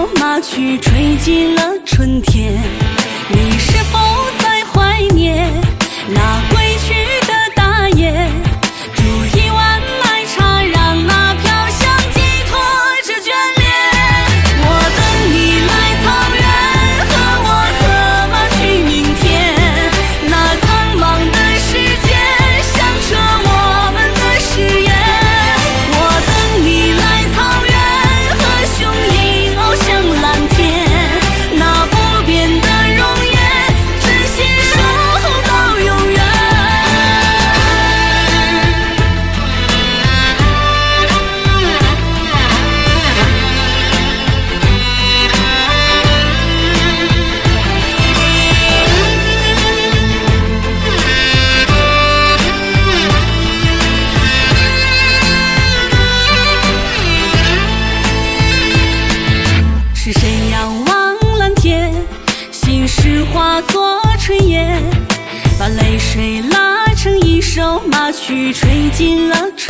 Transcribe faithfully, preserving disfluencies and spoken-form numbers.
首麻曲吹进了春天。你是否在怀念那归去的大雁？煮一碗奶茶，让那飘香寄托着眷恋。我等你来草原，和我策马去明天。那苍茫的世界响彻我们的誓言。我等你来草原，和雄鹰翱翔蓝天。那不变的容颜，真心守候到永远。是谁仰望蓝天，心事化作炊烟，把泪水拉成一首麻曲吹进了